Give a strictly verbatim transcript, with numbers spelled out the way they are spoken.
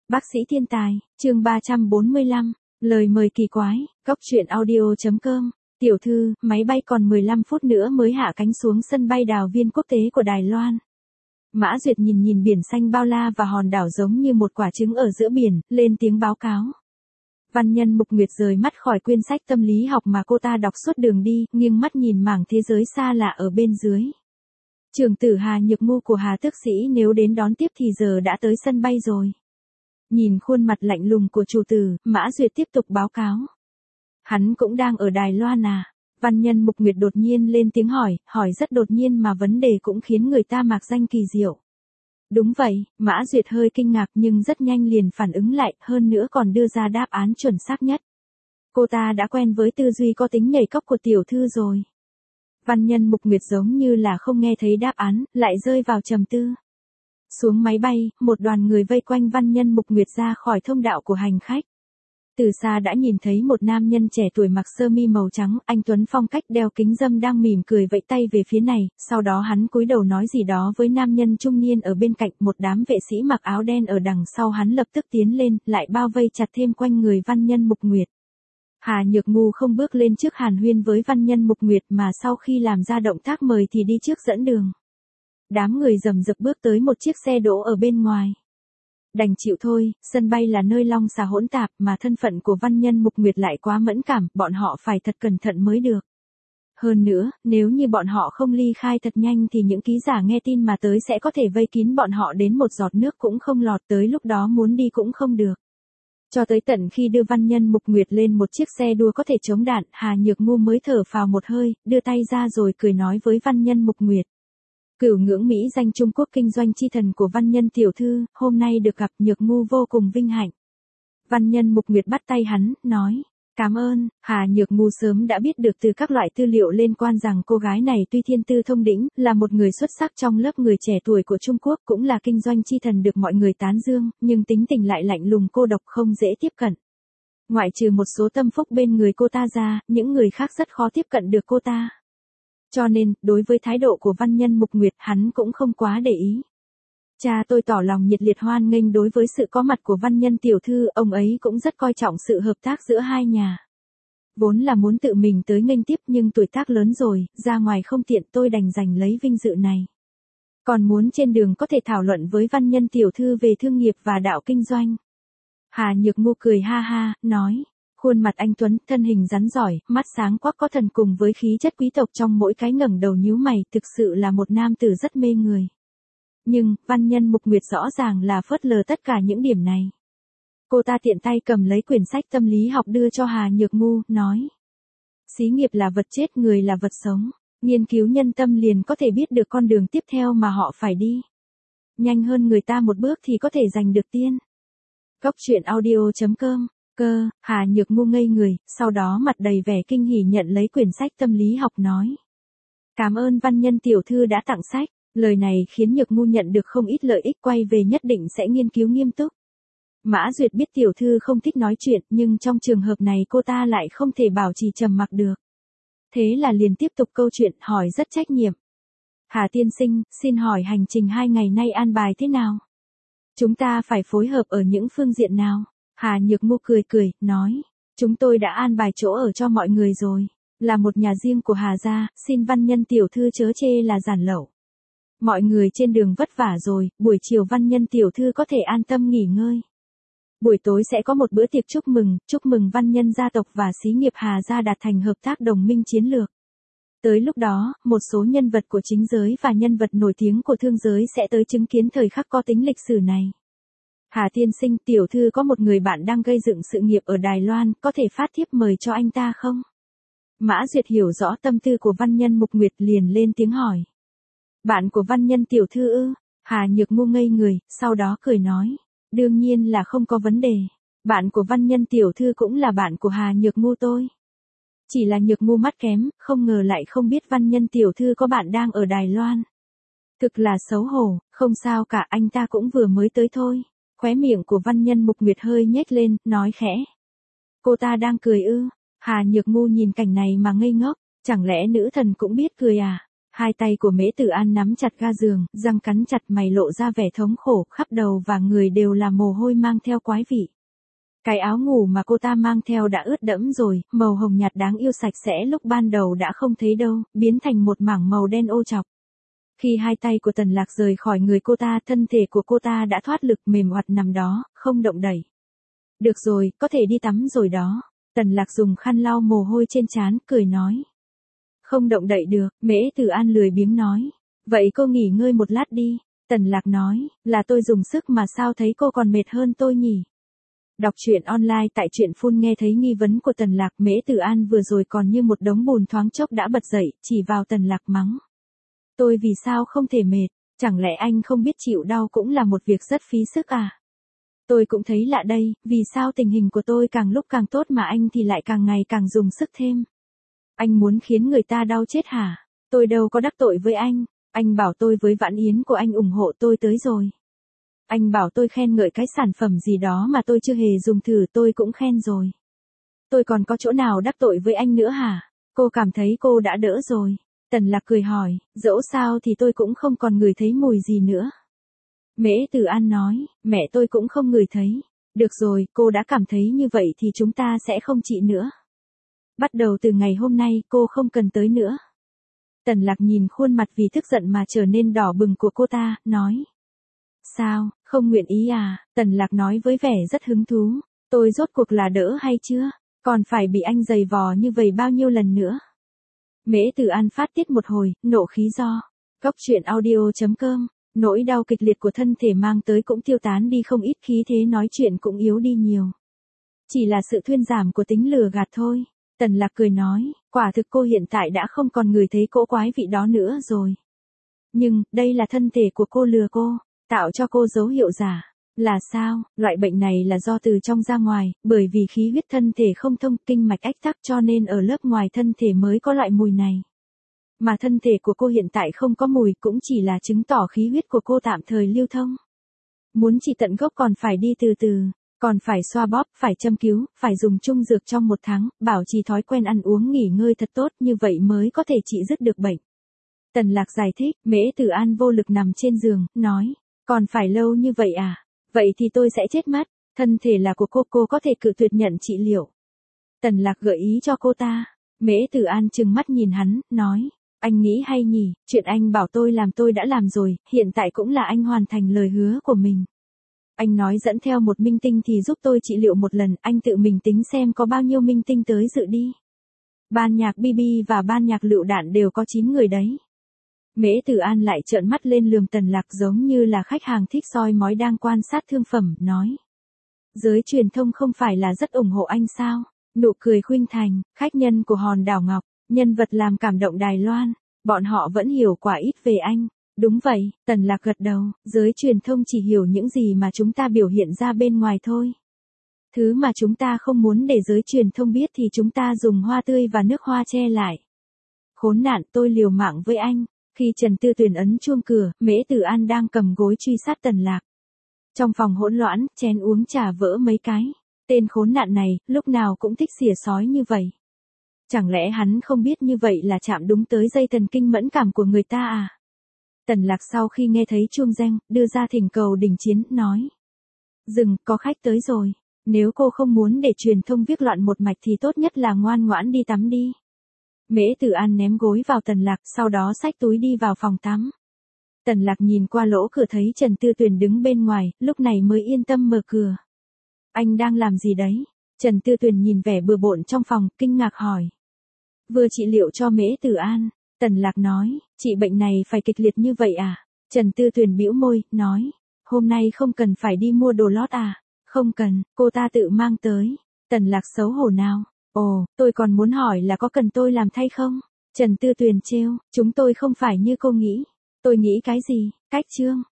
Bác sĩ thiên tài, chương ba trăm bốn mươi lăm, lời mời kỳ quái, cóc truyện audio.com, tiểu thư, máy bay còn mười lăm phút nữa mới hạ cánh xuống sân bay Đào Viên quốc tế của Đài Loan. Mã Duyệt nhìn nhìn biển xanh bao la và hòn đảo giống như một quả trứng ở giữa biển, lên tiếng báo cáo. Văn nhân Mục Nguyệt rời mắt khỏi quyển sách tâm lý học mà cô ta đọc suốt đường đi, nghiêng mắt nhìn mảng thế giới xa lạ ở bên dưới. Trưởng tử Hà Nhược Ngu của Hà Tước Sĩ nếu đến đón tiếp thì giờ đã tới sân bay rồi. Nhìn khuôn mặt lạnh lùng của chủ tử, Mã Duyệt tiếp tục báo cáo. Hắn cũng đang ở Đài Loan à? Văn nhân Mục Nguyệt đột nhiên lên tiếng hỏi, hỏi rất đột nhiên mà vấn đề cũng khiến người ta mạc danh kỳ diệu. Đúng vậy, Mã Duyệt hơi kinh ngạc nhưng rất nhanh liền phản ứng lại, hơn nữa còn đưa ra đáp án chuẩn xác nhất. Cô ta đã quen với tư duy có tính nhảy cóc của tiểu thư rồi. Văn nhân Mục Nguyệt giống như là không nghe thấy đáp án, lại rơi vào trầm tư. Xuống máy bay, một đoàn người vây quanh văn nhân Mục Nguyệt ra khỏi thông đạo của hành khách. Từ xa đã nhìn thấy một nam nhân trẻ tuổi mặc sơ mi màu trắng, anh tuấn phong cách đeo kính râm đang mỉm cười vẫy tay về phía này, sau đó hắn cúi đầu nói gì đó với nam nhân trung niên ở bên cạnh, một đám vệ sĩ mặc áo đen ở đằng sau hắn lập tức tiến lên, lại bao vây chặt thêm quanh người văn nhân Mục Nguyệt. Hà Nhược Ngu không bước lên trước hàn huyên với văn nhân Mục Nguyệt mà sau khi làm ra động tác mời thì đi trước dẫn đường. Đám người rầm rập bước tới một chiếc xe đỗ ở bên ngoài. Đành chịu thôi, sân bay là nơi long xà hỗn tạp mà thân phận của văn nhân Mục Nguyệt lại quá mẫn cảm, bọn họ phải thật cẩn thận mới được. Hơn nữa, nếu như bọn họ không ly khai thật nhanh thì những ký giả nghe tin mà tới sẽ có thể vây kín bọn họ đến một giọt nước cũng không lọt, tới lúc đó muốn đi cũng không được. Cho tới tận khi đưa văn nhân Mục Nguyệt lên một chiếc xe đua có thể chống đạn, Hà Nhược Ngu mới thở phào một hơi, đưa tay ra rồi cười nói với văn nhân Mục Nguyệt. Cửu ngưỡng Mỹ danh Trung Quốc kinh doanh chi thần của văn nhân tiểu thư, hôm nay được gặp Nhược Ngu vô cùng vinh hạnh. Văn nhân Mục Nguyệt bắt tay hắn, nói, cảm ơn. Hà Nhược Ngu sớm đã biết được từ các loại tư liệu liên quan rằng cô gái này tuy thiên tư thông đỉnh, là một người xuất sắc trong lớp người trẻ tuổi của Trung Quốc, cũng là kinh doanh chi thần được mọi người tán dương, nhưng tính tình lại lạnh lùng cô độc không dễ tiếp cận. Ngoại trừ một số tâm phúc bên người cô ta ra, những người khác rất khó tiếp cận được cô ta. Cho nên, đối với thái độ của văn nhân Mục Nguyệt, hắn cũng không quá để ý. Cha tôi tỏ lòng nhiệt liệt hoan nghênh đối với sự có mặt của văn nhân tiểu thư, ông ấy cũng rất coi trọng sự hợp tác giữa hai nhà. Vốn là muốn tự mình tới nghênh tiếp nhưng tuổi tác lớn rồi, ra ngoài không tiện, tôi đành giành lấy vinh dự này. Còn muốn trên đường có thể thảo luận với văn nhân tiểu thư về thương nghiệp và đạo kinh doanh. Hà Nhược Ngu cười ha ha, nói. Khuôn mặt anh tuấn, thân hình rắn giỏi, mắt sáng quắc có thần cùng với khí chất quý tộc trong mỗi cái ngẩng đầu nhíu mày, thực sự là một nam tử rất mê người. Nhưng, văn nhân Mục Nguyệt rõ ràng là phớt lờ tất cả những điểm này. Cô ta tiện tay cầm lấy quyển sách tâm lý học đưa cho Hà Nhược Ngu, nói. Xí nghiệp là vật chết, người là vật sống. Nghiên cứu nhân tâm liền có thể biết được con đường tiếp theo mà họ phải đi. Nhanh hơn người ta một bước thì có thể giành được tiên. Cóc truyện audio.com Cơ, Hà Nhược Ngu ngây người, sau đó mặt đầy vẻ kinh hỉ nhận lấy quyển sách tâm lý học nói. Cảm ơn văn nhân tiểu thư đã tặng sách, lời này khiến Nhược Ngu nhận được không ít lợi ích, quay về nhất định sẽ nghiên cứu nghiêm túc. Mã Duyệt biết tiểu thư không thích nói chuyện nhưng trong trường hợp này cô ta lại không thể bảo trì trầm mặc được. Thế là liền tiếp tục câu chuyện, hỏi rất trách nhiệm. Hà tiên sinh, xin hỏi hành trình hai ngày nay an bài thế nào? Chúng ta phải phối hợp ở những phương diện nào? Hà Nhược Ngu cười cười, nói, chúng tôi đã an bài chỗ ở cho mọi người rồi, là một nhà riêng của Hà gia, xin văn nhân tiểu thư chớ chê là giản lậu. Mọi người trên đường vất vả rồi, buổi chiều văn nhân tiểu thư có thể an tâm nghỉ ngơi. Buổi tối sẽ có một bữa tiệc chúc mừng, chúc mừng văn nhân gia tộc và xí nghiệp Hà gia đạt thành hợp tác đồng minh chiến lược. Tới lúc đó, một số nhân vật của chính giới và nhân vật nổi tiếng của thương giới sẽ tới chứng kiến thời khắc có tính lịch sử này. Hà tiên sinh, tiểu thư có một người bạn đang gây dựng sự nghiệp ở Đài Loan, có thể phát thiếp mời cho anh ta không? Mã Duyệt hiểu rõ tâm tư của văn nhân Mục Nguyệt liền lên tiếng hỏi. Bạn của văn nhân tiểu thư ư? Hà Nhược Ngu ngây người, sau đó cười nói. Đương nhiên là không có vấn đề. Bạn của văn nhân tiểu thư cũng là bạn của Hà Nhược Ngu tôi. Chỉ là Nhược Ngu mắt kém, không ngờ lại không biết văn nhân tiểu thư có bạn đang ở Đài Loan. Thực là xấu hổ, không sao cả, anh ta cũng vừa mới tới thôi. Khóe miệng của văn nhân Mục Nguyệt hơi nhếch lên, nói khẽ. Cô ta đang cười ư? Hà Nhược Ngu nhìn cảnh này mà ngây ngốc, chẳng lẽ nữ thần cũng biết cười à? Hai tay của Mễ Tử An nắm chặt ga giường, răng cắn chặt, mày lộ ra vẻ thống khổ, khắp đầu và người đều là mồ hôi mang theo quái vị. Cái áo ngủ mà cô ta mang theo đã ướt đẫm rồi, màu hồng nhạt đáng yêu sạch sẽ lúc ban đầu đã không thấy đâu, biến thành một mảng màu đen ô chọc. Khi hai tay của Tần Lạc rời khỏi người cô ta, thân thể của cô ta đã thoát lực, mềm oặt nằm đó, không động đậy. Được rồi, có thể đi tắm rồi đó. Tần Lạc dùng khăn lau mồ hôi trên trán, cười nói. Không động đậy được, Mễ Tử An lười biếng nói. Vậy cô nghỉ ngơi một lát đi. Tần Lạc nói, là tôi dùng sức mà sao thấy cô còn mệt hơn tôi nhỉ? Đọc truyện online tại truyện phun nghe thấy nghi vấn của Tần Lạc. Mễ Tử An vừa rồi còn như một đống bùn thoáng chốc đã bật dậy, chỉ vào Tần Lạc mắng. Tôi vì sao không thể mệt, chẳng lẽ anh không biết chịu đau cũng là một việc rất phí sức à? Tôi cũng thấy lạ đây, vì sao tình hình của tôi càng lúc càng tốt mà anh thì lại càng ngày càng dùng sức thêm? Anh muốn khiến người ta đau chết hả? Tôi đâu có đắc tội với anh, anh bảo tôi với Vãn Yến của anh ủng hộ tôi tới rồi. Anh bảo tôi khen ngợi cái sản phẩm gì đó mà tôi chưa hề dùng thử, tôi cũng khen rồi. Tôi còn có chỗ nào đắc tội với anh nữa hả? Cô cảm thấy cô đã đỡ rồi. Tần Lạc cười hỏi, dẫu sao thì tôi cũng không còn ngửi thấy mùi gì nữa. Mễ Tử An nói, mẹ tôi cũng không ngửi thấy. Được rồi, cô đã cảm thấy như vậy thì chúng ta sẽ không trị nữa. Bắt đầu từ ngày hôm nay, cô không cần tới nữa. Tần Lạc nhìn khuôn mặt vì tức giận mà trở nên đỏ bừng của cô ta, nói. Sao, không nguyện ý à? Tần Lạc nói với vẻ rất hứng thú. Tôi rốt cuộc là đỡ hay chưa? Còn phải bị anh giày vò như vậy bao nhiêu lần nữa? Mễ Tử An phát tiết một hồi, nộ khí do. Cóc truyện audio chấm com, nỗi đau kịch liệt của thân thể mang tới cũng tiêu tán đi không ít, khí thế nói chuyện cũng yếu đi nhiều. Chỉ là sự thuyên giảm của tính lừa gạt thôi. Tần Lạc cười nói, quả thực cô hiện tại đã không còn ngửi thấy cỗ quái vị đó nữa rồi. Nhưng, đây là thân thể của cô lừa cô, tạo cho cô dấu hiệu giả. Là sao? Loại bệnh này là do từ trong ra ngoài, bởi vì khí huyết thân thể không thông, kinh mạch ách tắc cho nên ở lớp ngoài thân thể mới có loại mùi này. Mà thân thể của cô hiện tại không có mùi cũng chỉ là chứng tỏ khí huyết của cô tạm thời lưu thông. Muốn trị tận gốc còn phải đi từ từ, còn phải xoa bóp, phải châm cứu, phải dùng chung dược trong một tháng, bảo trì thói quen ăn uống nghỉ ngơi thật tốt, như vậy mới có thể trị dứt được bệnh. Tần Lạc giải thích. Mễ Tử An vô lực nằm trên giường, nói, còn phải lâu như vậy à? Vậy thì tôi sẽ chết mất, thân thể là của cô, cô có thể cự tuyệt nhận trị liệu. Tần Lạc gợi ý cho cô ta. Mễ Tử An trừng mắt nhìn hắn, nói, anh nghĩ hay nhỉ, chuyện anh bảo tôi làm tôi đã làm rồi, hiện tại cũng là anh hoàn thành lời hứa của mình. Anh nói dẫn theo một minh tinh thì giúp tôi trị liệu một lần, anh tự mình tính xem có bao nhiêu minh tinh tới dự đi. Ban nhạc bê bê và ban nhạc lựu đạn đều có chín người đấy. Mễ Tử An lại trợn mắt lên lườm Tần Lạc giống như là khách hàng thích soi mói đang quan sát thương phẩm, nói. Giới truyền thông không phải là rất ủng hộ anh sao? Nụ cười khuynh thành, khách nhân của Hòn đảo Ngọc, nhân vật làm cảm động Đài Loan, bọn họ vẫn hiểu quả ít về anh. Đúng vậy, Tần Lạc gật đầu, giới truyền thông chỉ hiểu những gì mà chúng ta biểu hiện ra bên ngoài thôi. Thứ mà chúng ta không muốn để giới truyền thông biết thì chúng ta dùng hoa tươi và nước hoa che lại. Khốn nạn, tôi liều mạng với anh. Khi Trần Tư Tuyền ấn chuông cửa, Mễ Tử An đang cầm gối truy sát Tần Lạc. Trong phòng hỗn loạn, chén uống trà vỡ mấy cái. Tên khốn nạn này, lúc nào cũng thích xỉa sói như vậy. Chẳng lẽ hắn không biết như vậy là chạm đúng tới dây thần kinh mẫn cảm của người ta à? Tần Lạc sau khi nghe thấy chuông reng, đưa ra thỉnh cầu đình chiến, nói. Dừng, có khách tới rồi. Nếu cô không muốn để truyền thông viết loạn một mạch thì tốt nhất là ngoan ngoãn đi tắm đi. Mễ Tử An ném gối vào Tần Lạc, sau đó xách túi đi vào phòng tắm. Tần Lạc nhìn qua lỗ cửa thấy Trần Tư Tuyền đứng bên ngoài, lúc này mới yên tâm mở cửa. Anh đang làm gì đấy? Trần Tư Tuyền nhìn vẻ bừa bộn trong phòng, kinh ngạc hỏi. Vừa trị liệu cho Mễ Tử An. Tần Lạc nói, trị bệnh này phải kịch liệt như vậy à? Trần Tư Tuyền bĩu môi, nói, hôm nay không cần phải đi mua đồ lót à? Không cần, cô ta tự mang tới. Tần Lạc xấu hổ nào. Ồ, tôi còn muốn hỏi là có cần tôi làm thay không? Trần Tư Tuyền trêu, chúng tôi không phải như cô nghĩ. Tôi nghĩ cái gì? Cách trương.